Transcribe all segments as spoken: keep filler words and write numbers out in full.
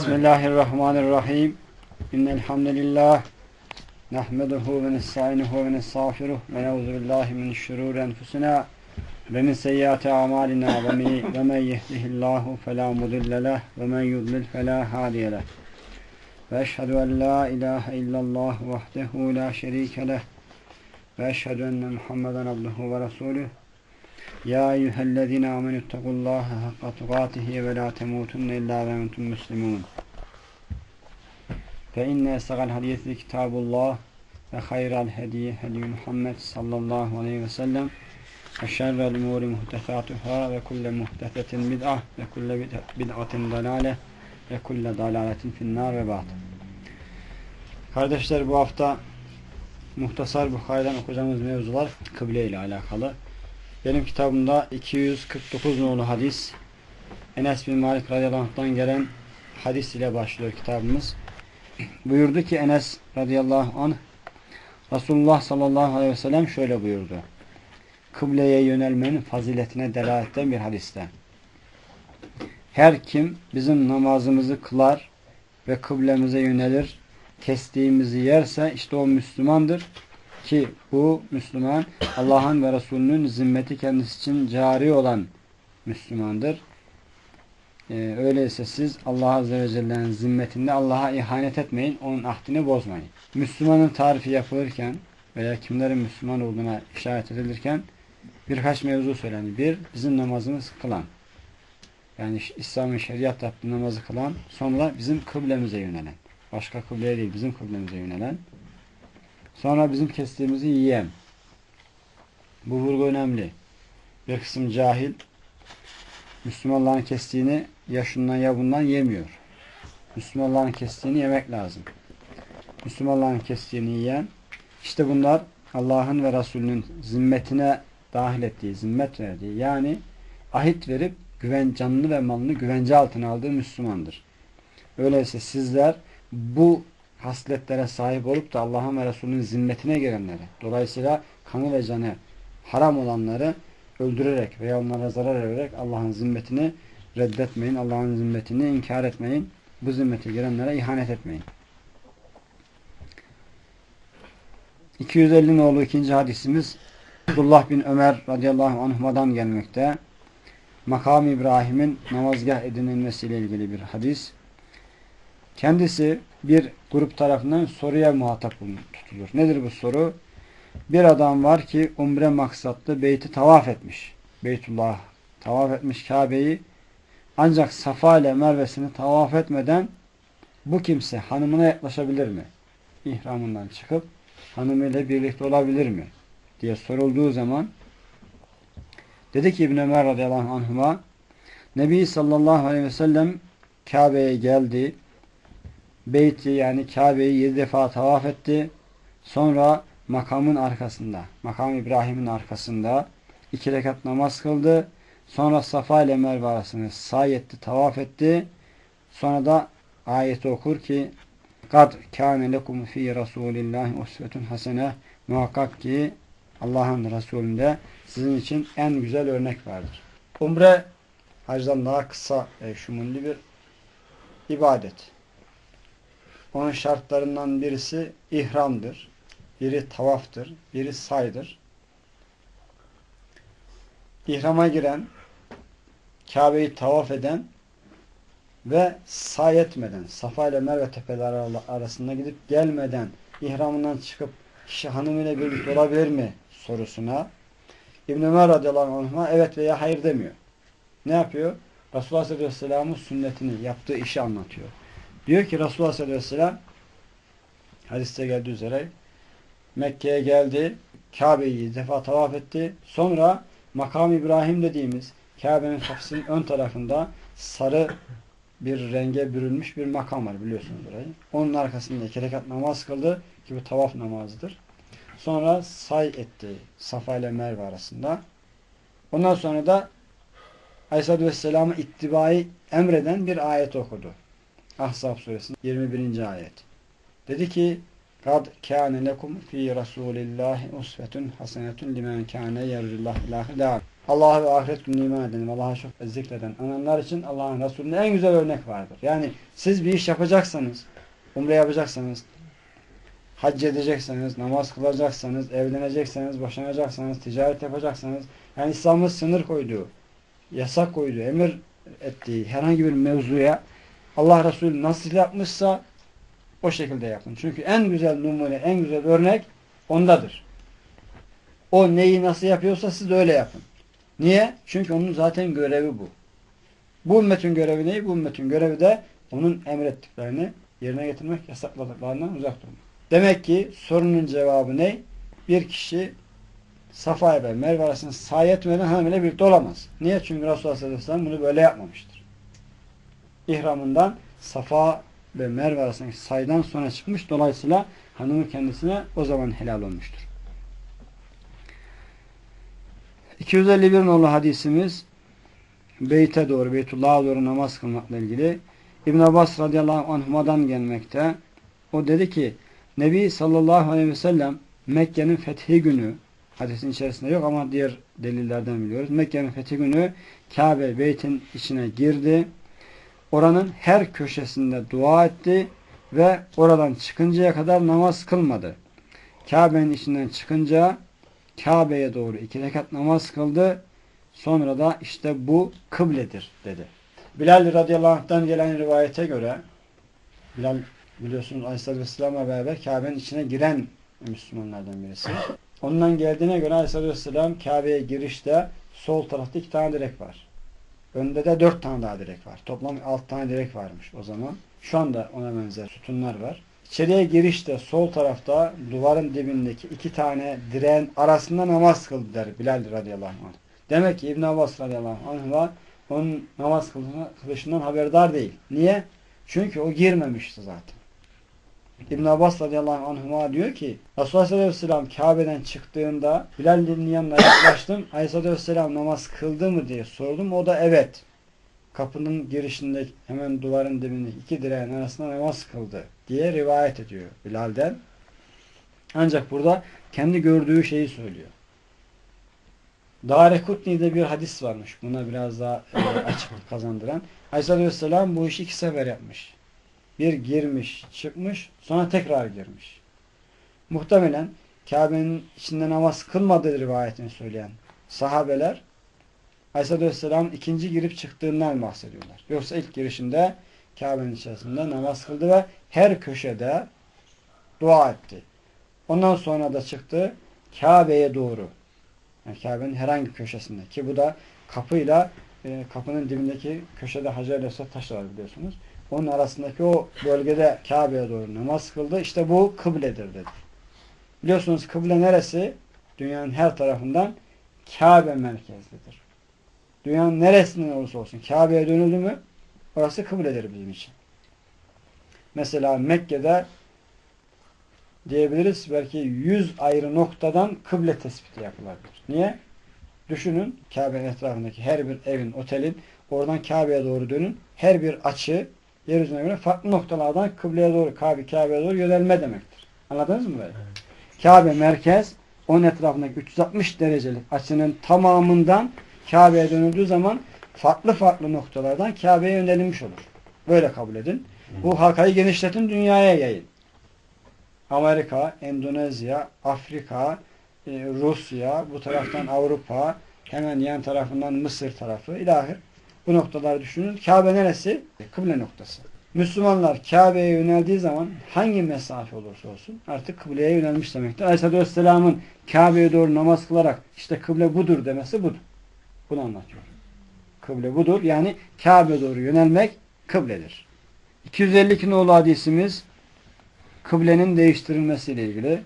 Bismillahirrahmanirrahim. İnnelhamdülillah. Nahmeduhu ve nesta'inuhu ve nestağfiruh ve neuzu billahi min şururi enfusina ve min seyyiati a'malina ve men yehdihillahu fela mudille leh ve men yudlil fela hadiye leh. Ve eşhedü en la ilahe illallah vahdehu la şerike leh ve eşhedü enne Muhammeden abduhu ve resuluh. Ya eyyühellezine amenüttekullaha hakka tukatihi ve la temutunne illa ve entum müslimun. Fe inne esgal hadisi kitabullah ve hayral hediye hediye Muhammed sallallahu aleyhi ve sellem ve şerrel umuri muhtesatuhâ ve kulle muhtesetin bid'ah ve kulle bid'atin dalale ve kulle dalaletin finnâr ve ba'd. Kardeşler, bu hafta Muhtasar Bukhari'den okuyacağımız mevzular kıble ile alakalı. Benim kitabımda iki yüz kırk dokuz nolu hadis, Enes bin Malik radıyallahu anh'tan gelen hadis ile başlıyor kitabımız. Buyurdu ki Enes radıyallahu anh, Resulullah sallallahu aleyhi ve sellem şöyle buyurdu. Kıbleye yönelmenin faziletine delaletten bir hadiste. Her kim bizim namazımızı kılar ve kıblemize yönelir, kestiğimizi yerse işte o Müslümandır. Ki bu Müslüman Allah'ın ve Resulünün zimmeti kendisi için cari olan Müslümandır. Ee, öyleyse siz Allah Azze ve Celle'nin zimmetinde Allah'a ihanet etmeyin, onun ahdini bozmayın. Müslümanın tarifi yapılırken veya kimlerin Müslüman olduğuna işaret edilirken birkaç mevzu söylendi. Bir, bizim namazımız kılan. Yani İslam'ın şeriat yaptığı namazı kılan, sonra bizim kıblemize yönelen. Başka kıbleye değil, bizim kıblemize yönelen. Sonra bizim kestiğimizi yiyen. Bu vurgu önemli. Bir kısım cahil Müslümanların kestiğini ya şundan ya bundan yemiyor. Müslümanların kestiğini yemek lazım. Müslümanların kestiğini yiyen, işte bunlar Allah'ın ve Resulünün zimmetine dahil ettiği, zimmet verdiği, yani ahit verip güven, canını ve malını güvence altına aldığı Müslümandır. Öyleyse sizler bu hasletlere sahip olup da Allah'ın ve Resulünün zimmetine girenleri, dolayısıyla kanı ve canı haram olanları öldürerek veya onlara zarar vererek Allah'ın zimmetini reddetmeyin, Allah'ın zimmetini inkar etmeyin, bu zimmete girenlere ihanet etmeyin. iki yüz elli nolu ikinci hadisimiz Abdullah bin Ömer radıyallahu anhuma'dan gelmekte. Makam-ı İbrahim'in namazgah edinilmesiyle ilgili bir hadis. Kendisi bir grup tarafından soruya muhatap tutulur. Nedir bu soru? Bir adam var ki umre maksatlı beyti tavaf etmiş. Beytullah tavaf etmiş, Kabe'yi. Ancak Safa ile Merve'sini tavaf etmeden bu kimse hanımına yaklaşabilir mi? İhramından çıkıp hanımıyla birlikte olabilir mi? Diye sorulduğu zaman dedi ki İbn Ömer radıyallahu anhuma, Nebi sallallahu aleyhi ve sellem Kabe'ye geldi. Beyti yani Kabe'yi yedi defa tavaf etti. Sonra makamın arkasında, makam İbrahim'in arkasında iki rekat namaz kıldı. Sonra Safa ile Merve arasını sa'i etti, tavaf etti. Sonra da ayeti okur ki قَدْ كَانَ لَكُمْ ف۪ي رَسُولِ اللّٰهِ اُسْوَةٌ حَسَنَةٌ Muhakkak ki Allah'ın Resulü'nde sizin için en güzel örnek vardır. Umre hacdan daha kısa ve şumulli bir ibadet. Onun şartlarından birisi ihramdır, biri tavaftır, biri saydır. İhrama giren, Kabe'yi tavaf eden ve say etmeden, Safa ile Merve tepeleri arasında gidip gelmeden, ihramından çıkıp kişi hanımıyla birlikte olabilir mi sorusuna İbn Ömer radıyallahu anh'a evet veya hayır demiyor. Ne yapıyor? Resulullah sallallahu aleyhi ve sellem'in sünnetini, yaptığı işi anlatıyor. Diyor ki Resulullah sallallahu aleyhi ve sellem hadiste geldiği üzere Mekke'ye geldi, Kabe'yi defa tavaf etti. Sonra Makam İbrahim dediğimiz Kabe'nin kapısının ön tarafında sarı bir renge bürünmüş bir makam var, biliyorsunuz orayı. Onun arkasında iki rekat namaz kıldı ki bu tavaf namazıdır. Sonra say etti Safa ile Merve arasında. Ondan sonra da Aleyhisselatü Vesselam'ı ittibayı emreden bir ayet okudu. Ahzab suresinin yirmi birinci ayet. Dedi ki قَدْ كَانَ لَكُمْ ف۪ي رَسُولِ اللّٰهِ اُسْفَةٌ حَسَنَةٌ لِمَنْ كَانَ يَرْجُ اللّٰهِ الْآخِرَ. Allah'a ve ahiret gününe iman edelim, Allah'a çok zikreden ananlar için Allah'ın Resulü'nün en güzel örnek vardır. Yani siz bir iş yapacaksanız, umre yapacaksanız, hac edecekseniz, namaz kılacaksanız, evlenecekseniz, boşanacaksanız, ticaret yapacaksanız, yani İslam'ın sınır koyduğu, yasak koyduğu, emir ettiği herhangi bir mevzuya Allah Resulü nasıl yapmışsa o şekilde yapın. Çünkü en güzel numune, en güzel örnek ondadır. O neyi nasıl yapıyorsa siz de öyle yapın. Niye? Çünkü onun zaten görevi bu. Bu ümmetin görevi ne? Bu ümmetin görevi de onun emrettiklerini yerine getirmek, yasakladıklarından uzak durmak. Demek ki sorunun cevabı ne? Bir kişi Safa ve Merve arasında sahi etmeden hanımıyla birlikte olamaz. Niye? Çünkü Resulullah sallallahu aleyhi ve sellem bunu böyle yapmamıştır. İhramından Safa ve Merve arasındaki sayıdan sonra çıkmış. Dolayısıyla hanımı kendisine o zaman helal olmuştur. iki yüz elli bir nolu hadisimiz Beyt'e doğru, Beytullah'a doğru namaz kılmakla ilgili. İbn Abbas radıyallahu anhuma'dan gelmekte. O dedi ki Nebi sallallahu aleyhi ve sellem Mekke'nin fethi günü, hadisin içerisinde yok ama diğer delillerden biliyoruz. Mekke'nin fethi günü Kabe Beyt'in içine girdi. Oranın her köşesinde dua etti ve oradan çıkıncaya kadar namaz kılmadı. Kabe'nin içinden çıkınca Kabe'ye doğru iki rekat namaz kıldı. Sonra da işte bu kıbledir dedi. Bilal radıyallahu anh'tan gelen rivayete göre Bilal biliyorsunuz Aleyhisselatü Vesselam'la beraber Kabe'nin içine giren Müslümanlardan birisi. Ondan geldiğine göre Aleyhisselatü Vesselam Kabe'ye girişte sol tarafta iki tane direk var. Önde de dört tane daha direk var. Toplam altı tane direk varmış o zaman. Şu anda ona benzer sütunlar var. İçeriye girişte sol tarafta duvarın dibindeki iki tane direğin arasında namaz kıldı der Bilal radıyallahu anh. Demek ki İbn Abbas radıyallahu anh var. Onun namaz kılışından haberdar değil. Niye? Çünkü o girmemişti zaten. İbn Abbas radıyallahu anhuma diyor ki Resulullah sallallahu aleyhi ve sellem Kabe'den çıktığında Bilal'in yanına yaklaştım. Aleyhisselatü vesselam namaz kıldı mı diye sordum. O da evet. Kapının girişinde hemen duvarın dibindeki iki direğin arasında namaz kıldı diye rivayet ediyor Bilal'den. Ancak burada kendi gördüğü şeyi söylüyor. Darekutni'de bir hadis varmış. Buna biraz daha e, açıklık kazandıran. Aleyhisselatü vesselam bu işi iki sefer yapmış. Bir girmiş, çıkmış, sonra tekrar girmiş. Muhtemelen Kabe'nin içinde namaz kılmadığı rivayetini söyleyen sahabeler Aleyhisselatü Vesselam'ın ikinci girip çıktığından bahsediyorlar. Yoksa ilk girişinde Kabe'nin içerisinde namaz kıldı ve her köşede dua etti. Ondan sonra da çıktı Kabe'ye doğru. Yani Kabe'nin herhangi köşesinde. Ki bu da kapıyla e, kapının dibindeki köşede Hacer-i Esved taşı var biliyorsunuz. Onun arasındaki o bölgede Kabe'ye doğru namaz kıldı. İşte bu kıbledir dedi. Biliyorsunuz kıble neresi? Dünyanın her tarafından Kabe merkezlidir. Dünyanın neresinden olursa olsun Kabe'ye dönüldü mü orası kıbledir bizim için. Mesela Mekke'de diyebiliriz belki yüz ayrı noktadan kıble tespiti yapılabilir. Niye? Düşünün Kabe'nin etrafındaki her bir evin, otelin oradan Kabe'ye doğru dönün. Her bir açı yeryüzüne göre farklı noktalardan kıbleye doğru, Kabe, Kabe'ye doğru yönelme demektir. Anladınız mı böyle? Evet. Kabe merkez, onun etrafındaki üç yüz altmış derecelik açının tamamından Kabe'ye dönüldüğü zaman farklı farklı noktalardan Kabe'ye yönelmiş olur. Böyle kabul edin. Bu halkayı genişletin, dünyaya yayın. Amerika, Endonezya, Afrika, Rusya, bu taraftan Avrupa, hemen yan tarafından Mısır tarafı, ilahir. Bu noktaları düşünün. Kabe neresi? Kıble noktası. Müslümanlar Kabe'ye yöneldiği zaman hangi mesafe olursa olsun artık kıbleye yönelmiş demektir. Aleyhisselatü Vesselam'ın Kabe'ye doğru namaz kılarak işte kıble budur demesi budur. Bunu anlatıyor. Kıble budur. Yani Kabe'ye doğru yönelmek kıbledir. iki yüz elli iki nolu hadisimiz kıblenin değiştirilmesiyle ilgili.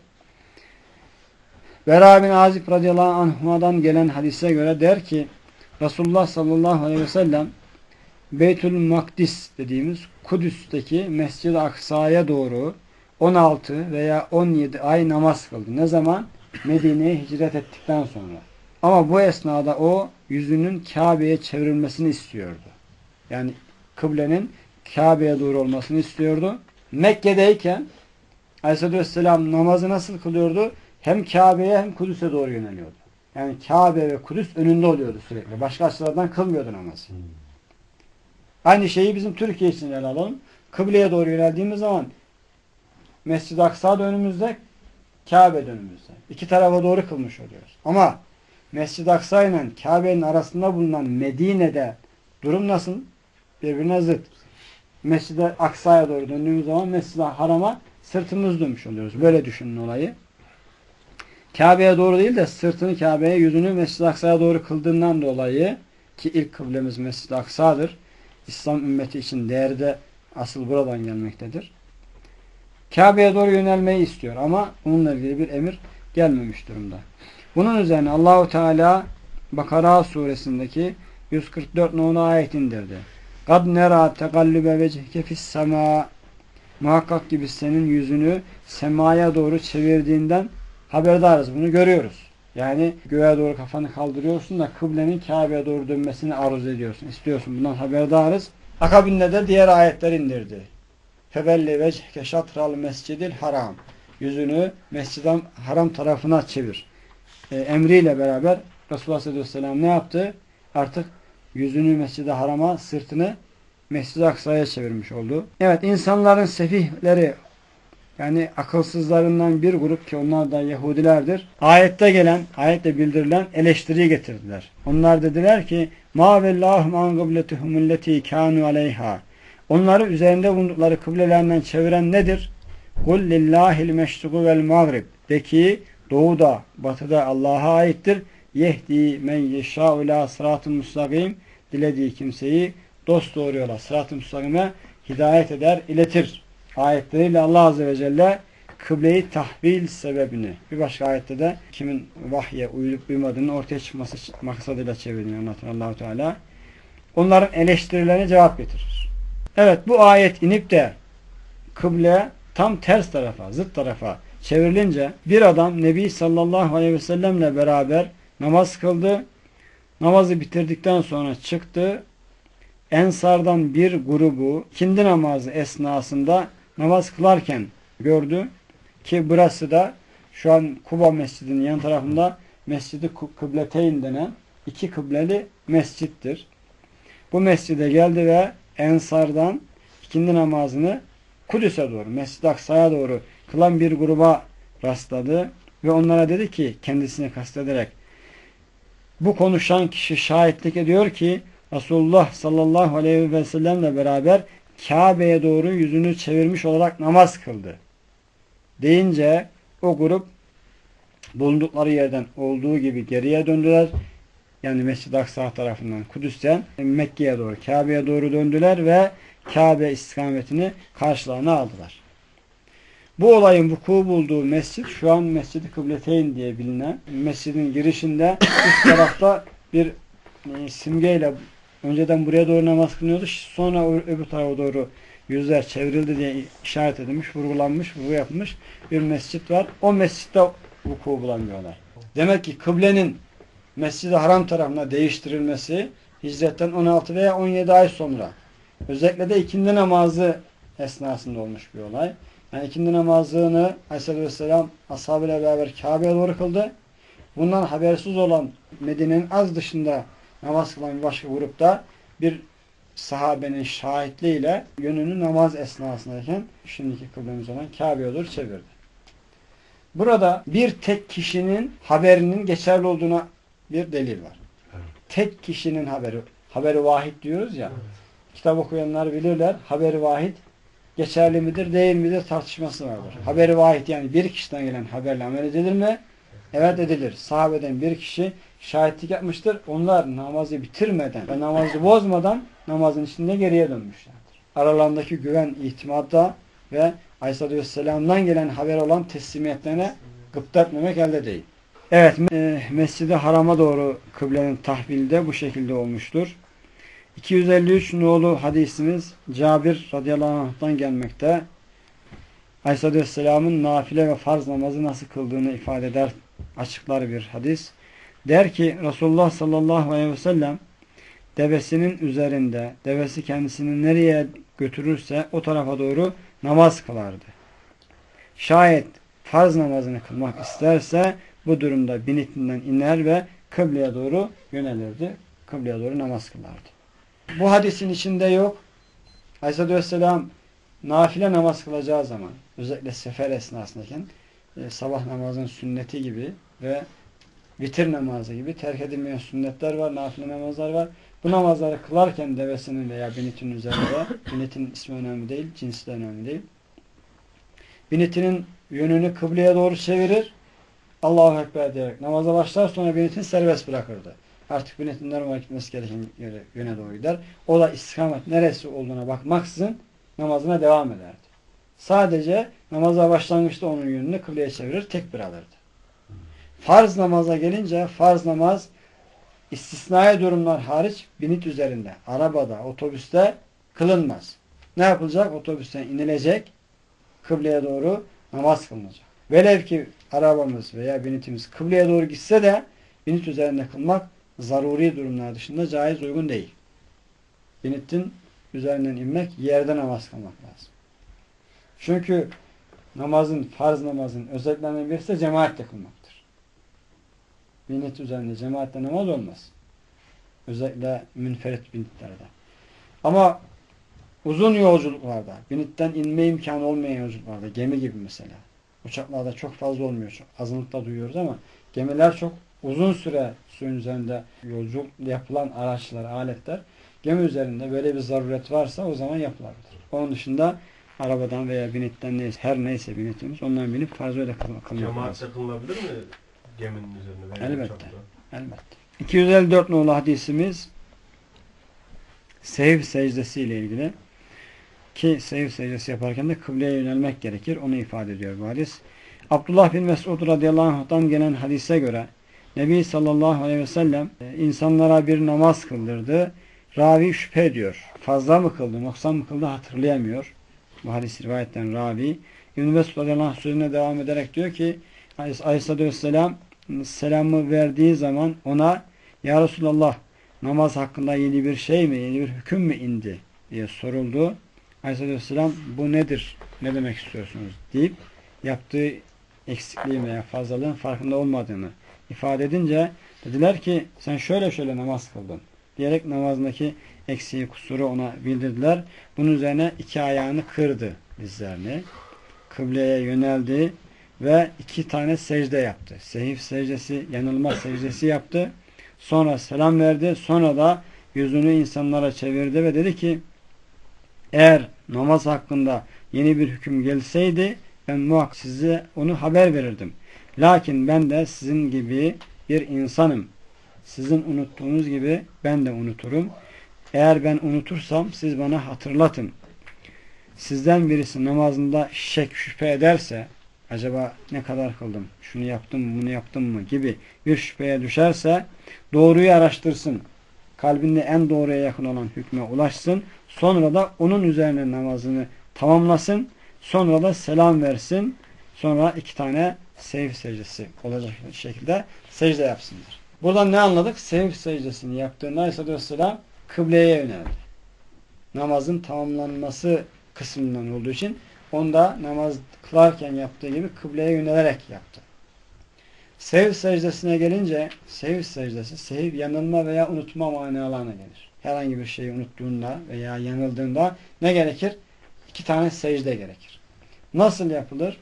Bera bin Azib radıyallahu anhuma'dan gelen hadise göre der ki Resulullah sallallahu aleyhi ve sellem Beytül Makdis dediğimiz Kudüs'teki Mescid-i Aksa'ya doğru on altı veya on yedi ay namaz kıldı. Ne zaman? Medine'ye hicret ettikten sonra. Ama bu esnada o yüzünün Kabe'ye çevrilmesini istiyordu. Yani kıblenin Kabe'ye doğru olmasını istiyordu. Mekke'deyken Aleyhisselatü Vesselam namazı nasıl kılıyordu? Hem Kabe'ye hem Kudüs'e doğru yöneliyordu. Yani Kabe ve Kudüs önünde oluyordu sürekli. Başka açılardan kılmıyordu namazı. Hmm. Aynı şeyi bizim Türkiye için ele alalım. Kıbleye doğru yöneldiğimiz zaman Mescid-i Aksa da önümüzde, Kabe de önümüzde. İki tarafa doğru kılmış oluyoruz. Ama Mescid-i Aksa ile Kabe'nin arasında bulunan Medine'de durum nasıl? Birbirine zıt. Mescid-i Aksa'ya doğru döndüğümüz zaman Mescid-i Haram'a sırtımız dönmüş oluyoruz. Böyle düşünün olayı. Kabe'ye doğru değil de sırtını Kabe'ye, yüzünü Mescid-i Aksa'ya doğru kıldığından dolayı, ki ilk kıblemiz Mescid-i Aksa'dır. İslam ümmeti için değeri de asıl buradan gelmektedir. Kabe'ye doğru yönelmeyi istiyor ama onunla ilgili bir emir gelmemiş durumda. Bunun üzerine Allahu Teala Bakara suresindeki yüz kırk dört numaralı ayet indirdi. Kad nera tegallube vechike fis sema. Muhakkak ki biz senin yüzünü semaya doğru çevirdiğinden haberdarız. Bunu görüyoruz. Yani göğe doğru kafanı kaldırıyorsun da kıblenin Kabe'ye doğru dönmesini arzu ediyorsun. İstiyorsun. Bundan haberdarız. Akabinde de diğer ayetler indirdi. Fevelli vechke şatral mescidil haram. Yüzünü Mescid-i Haram tarafına çevir. E, emriyle beraber Resulullah sallallahu aleyhi ve sellem ne yaptı? Artık yüzünü Mescid-i Haram'a, sırtını Mescid-i Aksa'ya çevirmiş oldu. Evet, insanların sefihleri, yani akılsızlarından bir grup, ki onlar da Yahudilerdir, ayette gelen, ayette bildirilen eleştiriyi getirdiler. Onlar dediler ki ma vellahum an kıbletuhum alleti kanu aleyha. Onları üzerinde bulundukları kıblelerinden çeviren nedir? Kul lillahil meşriku vel mağrib. De ki doğuda, batıda Allah'a aittir. Yehdi men yeşâ'u ilâ sıratun müstakim. Dilediği kimseyi dosdoğru yola, sırat-ı müstakime hidayet eder, iletir. Ayetleriyle Allah Azze ve Celle kıbleyi tahvil sebebini, bir başka ayette de kimin vahye uyulup uymadığının ortaya çıkması maksadıyla çevirdiğini anlatır Allah-u Teala. Onların eleştirilerine cevap getirir. Evet, bu ayet inip de kıble tam ters tarafa, zıt tarafa çevrilince bir adam Nebi sallallahu aleyhi ve sellemle beraber namaz kıldı. Namazı bitirdikten sonra çıktı. Ensardan bir grubu ikindi namazı esnasında namaz kılarken gördü. Ki burası da şu an Kuba Mescidi'nin yan tarafında Mescid-i Kıbleteyn denen iki kıbleli mescittir. Bu mescide geldi ve Ensardan ikindi namazını Kudüs'e doğru, Mescid-i Aksa'ya doğru kılan bir gruba rastladı ve onlara dedi ki, kendisini kastederek, bu konuşan kişi şahitlik ediyor ki Resulullah sallallahu aleyhi ve sellemle beraber Kabe'ye doğru yüzünü çevirmiş olarak namaz kıldı deyince o grup bulundukları yerden olduğu gibi geriye döndüler. Yani Mescid-i Aksa tarafından Kudüs'ten Mekke'ye doğru, Kabe'ye doğru döndüler ve Kabe istikametini karşılarına aldılar. Bu olayın vuku bulduğu mescit şu an Mescid-i Kıbleteyn diye bilinen, mescidin girişinde üst tarafta bir e, simgeyle önceden buraya doğru namaz kılıyordu. Sonra öbür tarafa doğru yüzler çevrildi diye işaret edilmiş, vurgulanmış, vurgu yapılmış bir mescit var. O mescitte vuku bulan bir olay. Demek ki kıblenin Mescid-i Haram tarafına değiştirilmesi hicretten on altı veya on yedi ay sonra, özellikle de ikindi namazı esnasında olmuş bir olay. Yani ikindi namazını Aleyhisselatü Vesselam ashabıyla beraber Kabe'ye doğru kıldı. Bundan habersiz olan Medine'nin az dışında namaz kılan bir başka grupta bir sahabenin şahitliğiyle yönünü namaz esnasındayken şimdiki kıblemiz olan Kabe'ye doğru çevirdi. Burada bir tek kişinin haberinin geçerli olduğuna bir delil var. Evet. Tek kişinin haberi, haberi vahid diyoruz ya. Evet. Kitap okuyanlar bilirler. Haberi vahid geçerli midir, değil midir tartışması vardır. Evet. Haberi vahid yani bir kişiden gelen haberle amel edilir mi? Evet edilir. Sahabeden bir kişi şahitlik yapmıştır. Onlar namazı bitirmeden ve namazı bozmadan namazın içinde geriye dönmüşlerdir. Aralarındaki güven, itimatta ve Aleyhisselatü Vesselam'dan gelen haber olan teslimiyetlerine gıpta etmemek elde değil. Evet, e, Mescid-i Haram'a doğru kıblenin tahvili de bu şekilde olmuştur. iki yüz elli üç nolu hadisimiz Cabir radıyallahu anh'tan gelmekte. Aleyhisselatü Vesselam'ın nafile ve farz namazı nasıl kıldığını ifade eder, açıklar bir hadis. Der ki Resulullah sallallahu aleyhi ve sellem devesinin üzerinde, devesi kendisini nereye götürürse o tarafa doğru namaz kılardı. Şayet farz namazını kılmak isterse Bu durumda binitinden iner ve kıbleye doğru yönelirdi. Kıbleye doğru namaz kılardı. Bu hadisin içinde yok. Aleyhisselatü Vesselam nafile namaz kılacağı zaman, özellikle sefer esnasındayken e, sabah namazın sünneti gibi ve vitir namazı gibi terk edilmeyen sünnetler var, nafile namazlar var. Bu namazları kılarken devesinin veya binitin üzerinde, binitin ismi önemli değil, cinsi de önemli değil. Binitinin yönünü kıbleye doğru çevirir. Allahu Ekber diyerek namaza başlar, sonra binitin serbest bırakırdı. Artık binitin normal gitmesi gereken yöne doğru gider. O da istikamet neresi olduğuna bakmaksızın namazına devam ederdi. Sadece namaza başlangıçta onun yönünü kıbleye çevirir, tekbir alırdı. Farz namaza gelince farz namaz istisnai durumlar hariç binit üzerinde, arabada, otobüste kılınmaz. Ne yapılacak? Otobüsten inilecek, kıbleye doğru namaz kılınacak. Velev ki arabamız veya binitimiz kıbleye doğru gitse de binit üzerinde kılmak zaruri durumlar dışında caiz, uygun değil. Binitin üzerinden inmek, yerde namaz kılmak lazım. Çünkü namazın, farz namazın özelliklerinden birisi de cemaatle kılmaktır. Binit üzerinde cemaatle namaz olmaz. Özellikle münferit binitlerde. Ama uzun yolculuklarda, binitten inme imkanı olmayan yolculuklarda, gemi gibi mesela. Uçaklarda çok fazla olmuyor. Çok azınlıkla duyuyoruz ama gemiler çok uzun süre suyun üzerinde yolculuk yapılan araçlar, aletler, gemi üzerinde böyle bir zaruret varsa o zaman yapılabilir. Onun dışında arabadan veya binitten neyse, her neyse binitimiz ondan binip farz öyle kılmak lazım. Cemaatle kılınabilir mi geminin üzerinde? Veya elbette. uçakta? Elbette. iki yüz elli dört nolu hadisimiz sehv secdesi ile ilgili. Ki sehv secdesi yaparken de kıbleye yönelmek gerekir. Onu ifade ediyor bu hadis. Abdullah bin Mesud radıyallahu anh'tan gelen hadise göre Nebi sallallahu aleyhi ve sellem insanlara bir namaz kıldırdı. Ravi şüphe ediyor. Fazla mı kıldı, noksan mı kıldı hatırlayamıyor. Bu hadis rivayetten ravi. İbn-i Mesud radıyallahu anh sözüne devam ederek diyor ki Aleyhisselatü Vesselam selamı verdiği zaman ona Ya Resulallah namaz hakkında yeni bir şey mi, yeni bir hüküm mü indi diye soruldu. Aleyhisselatü Vesselam bu nedir, ne demek istiyorsunuz deyip yaptığı eksikliğin veya fazlalığın farkında olmadığını ifade edince dediler ki sen şöyle şöyle namaz kıldın diyerek namazındaki eksiği, kusuru ona bildirdiler. Bunun üzerine iki ayağını kırdı, dizlerini. Kıbleye yöneldi ve iki tane secde yaptı. Sehif secdesi, yanılma secdesi yaptı. Sonra selam verdi. Sonra da yüzünü insanlara çevirdi ve dedi ki eğer namaz hakkında yeni bir hüküm gelseydi ben muhakkak size onu haber verirdim. Lakin ben de sizin gibi bir insanım. Sizin unuttuğunuz gibi ben de unuturum. Eğer ben unutursam siz bana hatırlatın. Sizden birisi namazında şek şüphe ederse acaba ne kadar kıldım, şunu yaptım mı, bunu yaptım mı gibi bir şüpheye düşerse doğruyu araştırsın. Kalbinde en doğruya yakın olan hükme ulaşsın. Sonra da onun üzerine namazını tamamlasın. Sonra da selam versin. Sonra iki tane sehv secdesi olacak şekilde secde yapsınlar. Buradan ne anladık? Sehv secdesini yaptığında Aleyhisselatü Vesselam kıbleye yöneldi. Namazın tamamlanması kısmından olduğu için onda namaz kılarken yaptığı gibi kıbleye yönelerek yaptı. Sehv secdesine gelince sehv secdesi, sehv yanılma veya unutma manalarına gelir. Herhangi bir şeyi unuttuğunda veya yanıldığında ne gerekir? İki tane secde gerekir. Nasıl yapılır?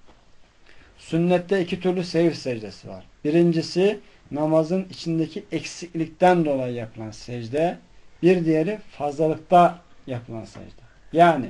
Sünnette iki türlü sehv secdesi var. Birincisi namazın içindeki eksiklikten dolayı yapılan secde. Bir diğeri fazlalıkta yapılan secde. Yani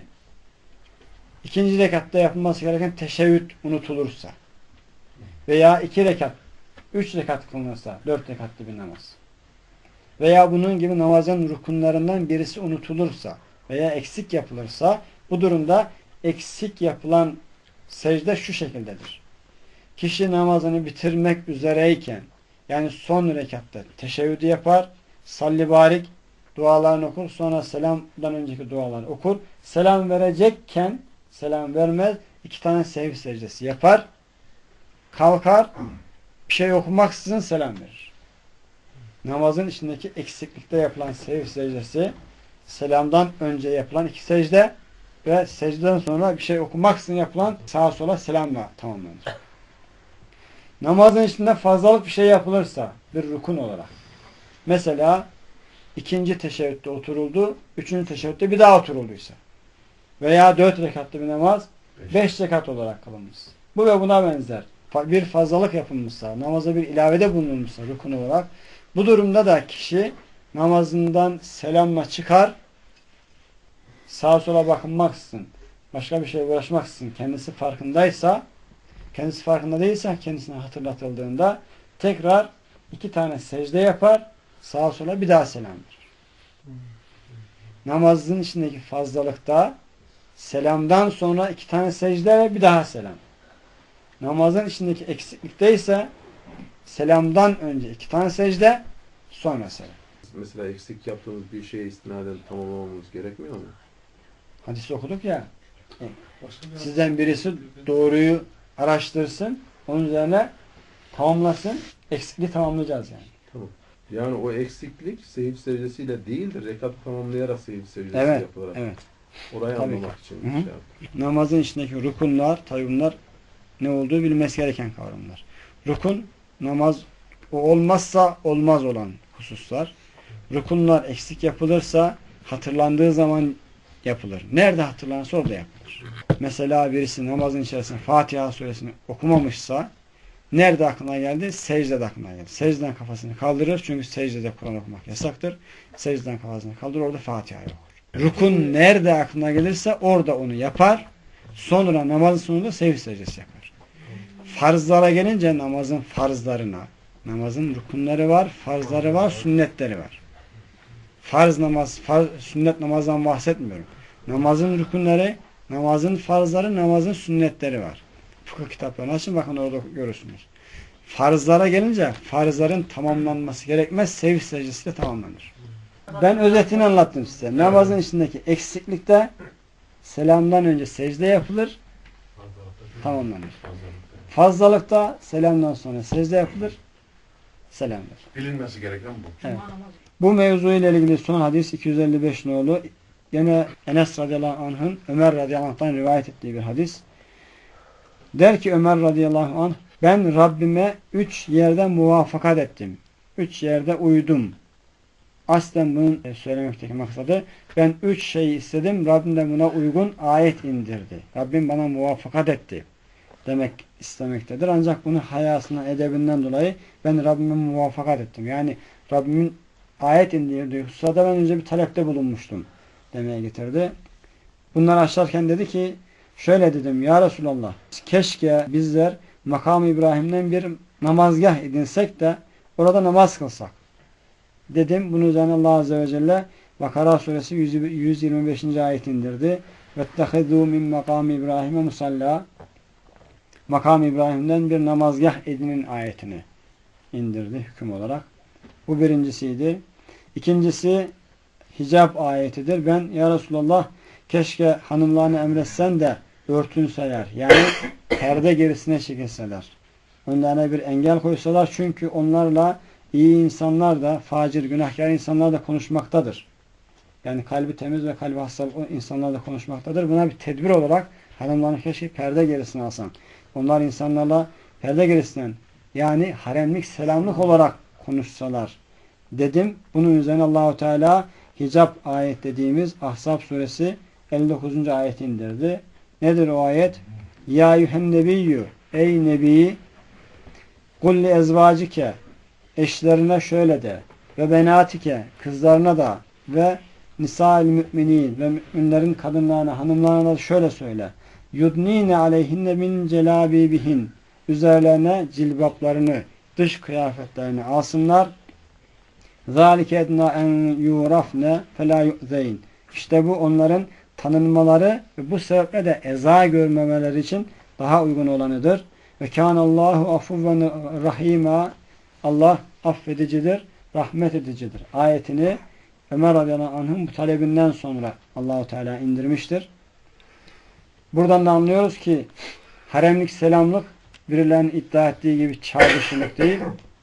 ikinci rekatta yapılması gereken teşehhüd unutulursa veya iki rekat, üç rekat kılınırsa, dört rekatlı bir namaz veya bunun gibi namazın rukunlarından birisi unutulursa veya eksik yapılırsa bu durumda eksik yapılan secde şu şekildedir. Kişi namazını bitirmek üzereyken yani son rekatta teşehhüdü yapar, salli barik dualarını okur, sonra selamdan önceki duaları okur. Selam verecekken selam vermez, iki tane sehv secdesi yapar, kalkar, bir şey okumaksızın selam verir. Namazın içindeki eksiklikte yapılan sehv secdesi, selamdan önce yapılan iki secde ve secdeden sonra bir şey okumaksızın yapılan sağa sola selamla tamamlanır. Namazın içinde fazlalık bir şey yapılırsa bir rukun olarak. Mesela ikinci teşehhütte oturuldu, üçüncü teşehhütte bir daha oturulduysa veya dört rekatlı bir namaz beş, beş rekat olarak kılınmış. Bu ve buna benzer bir fazlalık yapılmışsa, namaza bir ilavede bulunmuşsa rukun olarak, bu durumda da kişi namazından selamla çıkar, sağa sola bakınmaksızın, başka bir şeye uğraşmaksızın kendisi farkındaysa, kendisi farkında değilse kendisine hatırlatıldığında tekrar iki tane secde yapar, sağa sola bir daha selam verir. Namazın içindeki fazlalıkta selamdan sonra iki tane secde ve bir daha selam. Namazın içindeki eksiklikte ise selamdan önce iki tane secde, sonra selam. Mesela eksik yaptığımız bir şeye istinaden tamamlamamız gerekmiyor mu? Hadis okuduk ya. Sizden birisi doğruyu araştırsın, onun üzerine tamamlasın, eksikliği tamamlayacağız yani. Tamam. Yani o eksiklik sehif secdesiyle değil de rekatı tamamlayarak sehif secdesi Evet, yapılarak. evet. Orayı Tabii anlamak ki. için. Hı hı. Şey yaptım. Namazın içindeki rukunlar, tabi bunlar ne olduğu bilmesi gereken kavramlar. Rukun, namaz o olmazsa olmaz olan hususlar. Rukunlar eksik yapılırsa hatırlandığı zaman yapılır. Nerede hatırlanırsa orada yapılır. Mesela birisi namazın içerisinde Fatiha suresini okumamışsa nerede aklına geldi? Secdede aklına geldi. Secdeden kafasını kaldırır. Çünkü secdede Kur'an okumak yasaktır. Secdeden kafasını kaldırır. Orada Fatiha'yı okur. Rukun nerede aklına gelirse orada onu yapar. Sonra namazın sonunda secde secdesi yapar. Farzlara gelince namazın farzlarına, namazın rukunları var, farzları var, sünnetleri var. Farz namaz, farz, sünnet namazdan bahsetmiyorum. Namazın rukunları, namazın farzları, namazın sünnetleri var. Fıkıh kitaplarını açın, bakın orada görürsünüz. Farzlara gelince farzların tamamlanması gerekmez, secde secdesiyle tamamlanır. Ben özetini anlattım size. Namazın içindeki eksiklikte selamdan önce secde yapılır, tamamlanır. Fazlalıkta selamdan sonra secde yapılır, selam verir. Bilinmesi gereken bu. Evet. Bu mevzu ile ilgili son hadis iki yüz elli beş nolu. Yine Enes radıyallahu anh'ın Ömer radıyallahu anh'tan rivayet ettiği bir hadis. Der ki Ömer radıyallahu anh, ben Rabbime üç yerde muvaffakat ettim. Üç yerde uydum. Aslen bunun söylemekteki maksadı, ben üç şeyi istedim, Rabbim de buna uygun ayet indirdi. Rabbim bana muvaffakat etti demek istemektedir. Ancak bunu hayasından, edebinden dolayı ben Rabbime muvaffakat ettim. Yani Rabbimin ayet indirdiği hususada ben önce bir talepte bulunmuştum demeye getirdi. Bunları açarken dedi ki, şöyle dedim, ya Resulallah, keşke bizler makam-ı İbrahim'den bir namazgah edinsek de orada namaz kılsak. Dedim. Bunun üzerine Allah Azze ve Celle Bakara suresi yüz yirmi beşinci ayet indirdi. وَاتَّخَذُوا مِنْ مَقَامِ İbrahim'e musalla, makam İbrahim'den bir namazgah edinin ayetini indirdi hüküm olarak. Bu birincisiydi. İkincisi hicab ayetidir. Ben ya Resulallah keşke hanımlarını emretsen de örtünseler. Yani perde gerisine çekilseler. Önlerine bir engel koysalar. Çünkü onlarla iyi insanlar da, facir, günahkar insanlar da konuşmaktadır. Yani kalbi temiz ve kalbi hastalık insanlar da konuşmaktadır. Buna bir tedbir olarak hanımlarını keşke perde gerisine alsan. Onlar insanlarla perde gerisinden, yani haremlik, selamlık olarak konuşsalar dedim. Bunun üzerine Allahu Teala hicab ayet dediğimiz Ahzab suresi elli dokuzuncu ayet indirdi. Nedir o ayet? Ya eyyühen nebiyyü, ey nebi, kulli ezvacike, eşlerine şöyle de, ve benatike, kızlarına da, ve nisa'il müminin, ve müminlerin kadınlarına, hanımlarına da şöyle söyle. Yudnine aleyhinne min celabibihin, üzerlerine cilbaplarını, dış kıyafetlerini alsınlar. Zalike edna en yurafne fela yu'zeyn. İşte bu onların tanınmaları ve bu sebeple de eza görmemeleri için daha uygun olanıdır. Ve kânallâhu afuvven rahîmâ. Allah affedicidir, rahmet edicidir. Ayetini Ömer radıyallahu anh'ın bu talebinden sonra Allahu Teala indirmiştir. Buradan da anlıyoruz ki haremlik, selamlık birilerinin iddia ettiği gibi çağ dışılık değil.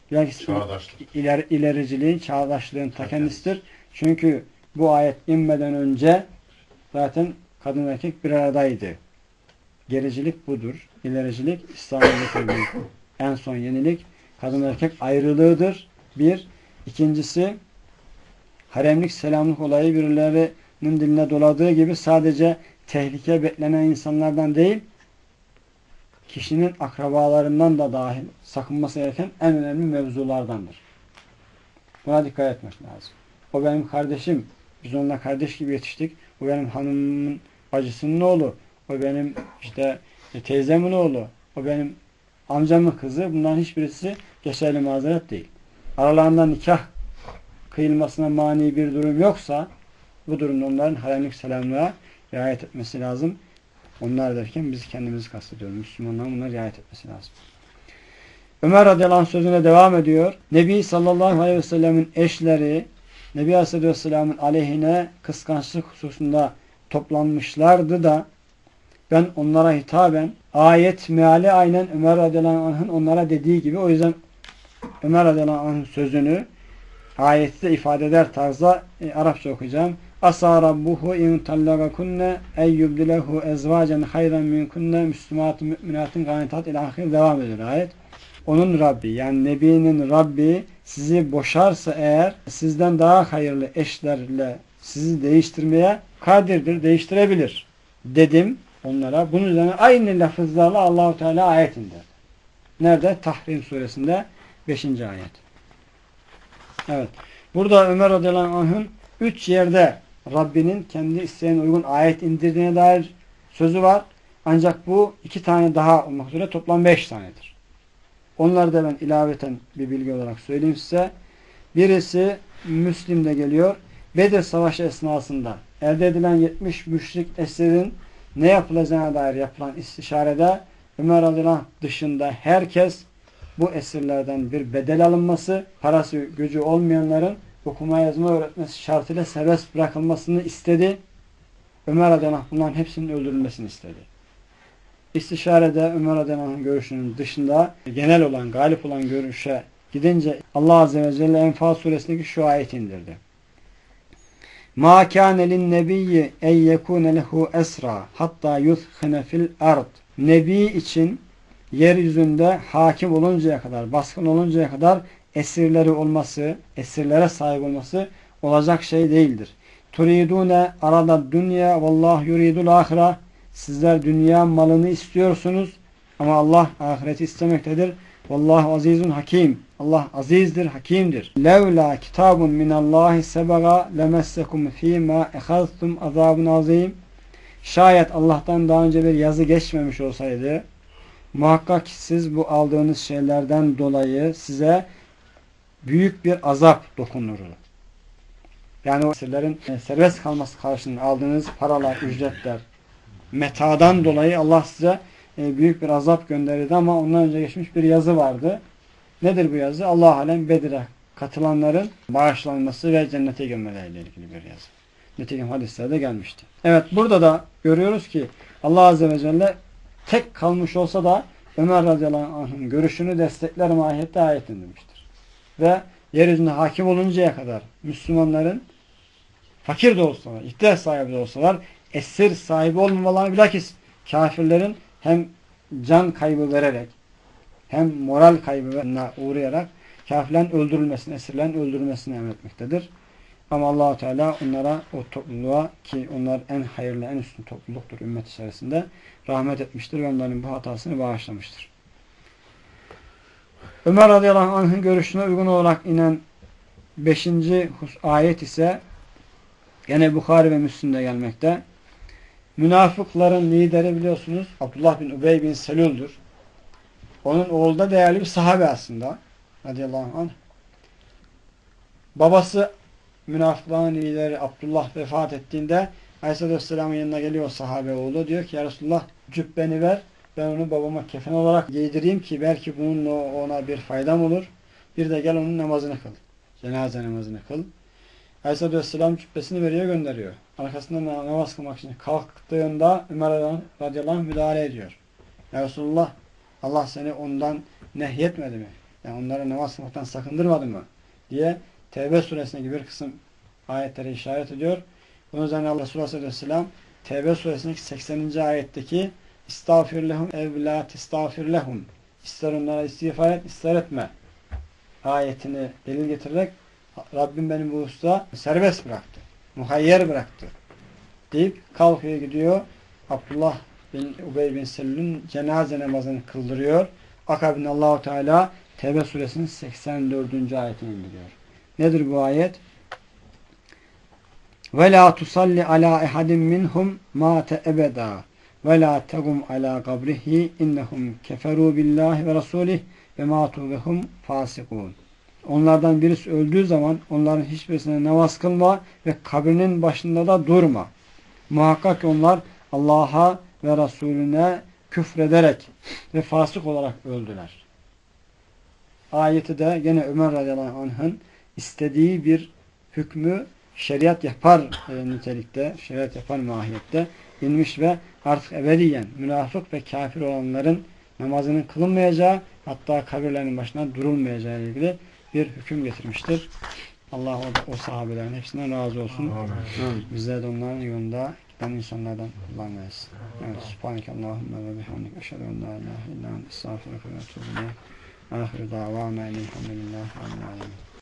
İler, ilericiliğin, çağdaşlığın ta kendisidir. Çünkü bu ayet inmeden önce zaten kadın erkek bir aradaydı. Gericilik budur. İlericilik İslam'ın getirdiği En son yenilik kadın erkek ayrılığıdır. Bir. İkincisi haremlik selamlık olayı birilerinin diline doladığı gibi sadece tehlike beklenen insanlardan değil, kişinin akrabalarından da dahil sakınması gereken en önemli mevzulardandır. Buna dikkat etmek lazım. O benim kardeşim. Biz onunla kardeş gibi yetiştik. O benim hanımımın bacısının oğlu. O benim işte teyzemin oğlu. O benim amcamın kızı. Bunların hiçbirisi geçerli mazeret değil. Aralarında nikah kıyılmasına mani bir durum yoksa bu durumda onların haremlik selamlığa riayet etmesi lazım. Onlar derken biz kendimizi kastediyoruz. Müslümanların bunlara riayet etmesi lazım. Ömer radıyallahu anh sözüne devam ediyor. Nebi sallallahu aleyhi ve sellemin eşleri Nebi aleyhisselamın aleyhine kıskançlık hususunda toplanmışlardı da ben onlara hitaben ayet meali aynen Ömer radıyallahu anh'ın onlara dediği gibi, o yüzden Ömer radıyallahu anh'ın sözünü ayette ifade eder tarzda e, Arapça okuyacağım. Asa rabbuhu in tallagakunne ey yubdilehu ezvacen hayran minkunne müslümatun müminatin ganitat ila ahir devam ediyor ayet. Onun Rabbi, yani Nebi'nin Rabbi sizi boşarsa eğer sizden daha hayırlı eşlerle sizi değiştirmeye kadirdir, değiştirebilir dedim onlara. Bunun üzerine aynı lafızlarla Allahu Teala ayet indirdi. Nerede? Tahrim suresinde beşinci ayet. Evet. Burada Ömer radıyallahu anh'ın üç yerde Rabbinin kendi isteğine uygun ayet indirdiğine dair sözü var. Ancak bu iki tane daha olmak üzere toplam beş tanedir. Onları da ben ilaveten bir bilgi olarak söyleyeyim size. Birisi Müslim'de geliyor. Bedir Savaşı esnasında elde edilen yetmiş müşrik esirin ne yapılacağına dair yapılan istişarede Ömer radıyallahu anh dışında herkes bu esirlerden bir bedel alınması, parası gücü olmayanların okuma yazma öğretmesi şartıyla serbest bırakılmasını istedi. Ömer radıyallahu anh bunların hepsinin öldürülmesini istedi. İstişarede Ömer radıyallahu anh görüşünün dışında genel olan, galip olan görüşe gidince Allah azze ve celle Enfal suresindeki şu ayeti indirdi. مَا كَانَ لِلنَّبِيِّ اَنْ يَكُونَ لَهُ اَسْرَى hatta يُثْخِنَ fil ard. Nebi için yeryüzünde hakim oluncaya kadar, baskın oluncaya kadar esirleri olması, esirlere sahip olması olacak şey değildir. Turidune arada dünya vallahu yuridul ahire. Sizler dünya malını istiyorsunuz ama Allah ahireti istemektedir. Vallahu azizun hakim. Allah azizdir, hakimdir. Levla kitabun minallahi sebaga lemessekum fîmâ ehaztum azabun azim. Şayet Allah'tan daha önce bir yazı geçmemiş olsaydı, muhakkak siz bu aldığınız şeylerden dolayı size büyük bir azap dokunurdu. Yani o esirlerin serbest kalması karşılığında aldığınız paralar, ücretler, metadan dolayı Allah size büyük bir azap gönderirdi ama ondan önce geçmiş bir yazı vardı. Nedir bu yazı? Allah alem Bedir'e katılanların bağışlanması ve cennete gömmeleriyle ilgili bir yazı. Nitekim hadislerde gelmişti. Evet, burada da görüyoruz ki Allah azze ve celle tek kalmış olsa da Ömer radıyallahu anh'ın görüşünü destekler mahiyette ayet indirmiştir. Ve yeryüzünde hakim oluncaya kadar Müslümanların fakir de olsalar, ihtiyaç sahibi de olsalar esir sahibi olmamalarını, bilakis kafirlerin hem can kaybı vererek hem moral kaybına uğrayarak kafirlerin öldürülmesini, esirlerin öldürülmesini emretmektedir. Ama Allah-u Teala onlara, o topluluğa, ki onlar en hayırlı, en üstün topluluktur ümmet içerisinde, rahmet etmiştir ve onların bu hatasını bağışlamıştır. Ömer radıyallahu anh'ın görüşüne uygun olarak inen beşinci ayet ise gene Bukhari ve Müslim'de gelmekte. Münafıkların lideri biliyorsunuz Abdullah bin Ubey bin Selul'dur. Onun oğlu da değerli bir sahabe aslında. Radıyallahu anh. Babası münafıkların lideri Abdullah vefat ettiğinde Aleyhisselatü Vesselam'ın yanına geliyor sahabe oğlu. Diyor ki ya Resulullah cübbeni ver. Ben onu babama kefen olarak giydireyim ki belki bununla ona bir faydam olur. Bir de gel onun namazını kıl. Cenaze namazını kıl. Aleyhisselatü Vesselam cübbesini veriyor, gönderiyor. Arkasında namaz kılmak için kalktığında Ömer radıyallahu anh müdahale ediyor. Ya Resulullah, Allah seni ondan nehyetmedi mi? Yani onlara namaz kılmaktan sakındırmadı mı? Diye Tevbe suresindeki bir kısım ayetlere işaret ediyor. Bunun üzerine Allah Resulullah sallallahu aleyhi ve sellem Tevbe suresindeki sekseninci ayetteki İstağfir lehum ev la testağfir lehum. ister onlara istiğfar et, ister etme ayetini delil getirerek Rabbim beni bu hususta serbest bıraktı. Muhayyer bıraktı. Deyip kalkıyor gidiyor. Abdullah bin Ubey bin Selül'ün cenaze namazını kıldırıyor. Akabinde Allahu Teala Tevbe suresinin seksen dördüncü ayetini indiriyor. Nedir bu ayet? Ve la tusalli ala ehadin minhum mate ebeda ve la tegum ala kabrihi innehum keferu billahi ve rasulih ve matu ve hum fasikun. Onlardan birisi öldüğü zaman onların hiçbirisine namaz kılma ve kabrinin başında da durma. Muhakkak onlar Allah'a ve Resulüne küfrederek ve fasık olarak öldüler. Ayeti de gene Ömer radıyallahu anh'ın istediği bir hükmü şeriat yapar e, nitelikte, şeriat yapar mahiyette inmiş ve artık ebediyen münafık ve kafir olanların namazının kılınmayacağı, hatta kabirlerinin başına durulmayacağı ile ilgili bir hüküm getirmiştir. Allah o, o sahabelerin hepsinden razı olsun. Bizler de onların yolunda giden insanlardan kullanmayız. Evet. Subhaneke Allahümme ve bihamdik. Eşhedü en la ilahe illa ente estağfiruke ve etûbü ileyk. Ahiru davana elhamdülillahi rabbil âlemin.